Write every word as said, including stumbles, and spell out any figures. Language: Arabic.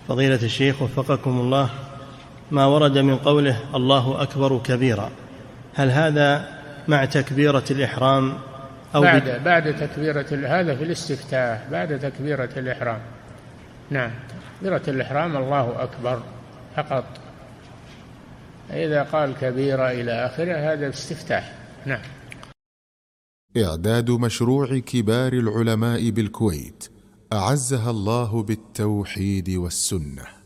فضيلة الشيخ وفقكم الله، ما ورد من قوله الله أكبر كبيرا، هل هذا مع تكبيرة الإحرام أو بعد بعد تكبيرة هذا في الاستفتاح بعد تكبيرة الإحرام؟ نعم، تكبيرة الإحرام الله أكبر فقط. إذا قال كبيرة إلى آخره هذا استفتاح. نعم. إعداد مشروع كبار العلماء بالكويت أعزها الله بالتوحيد والسنة.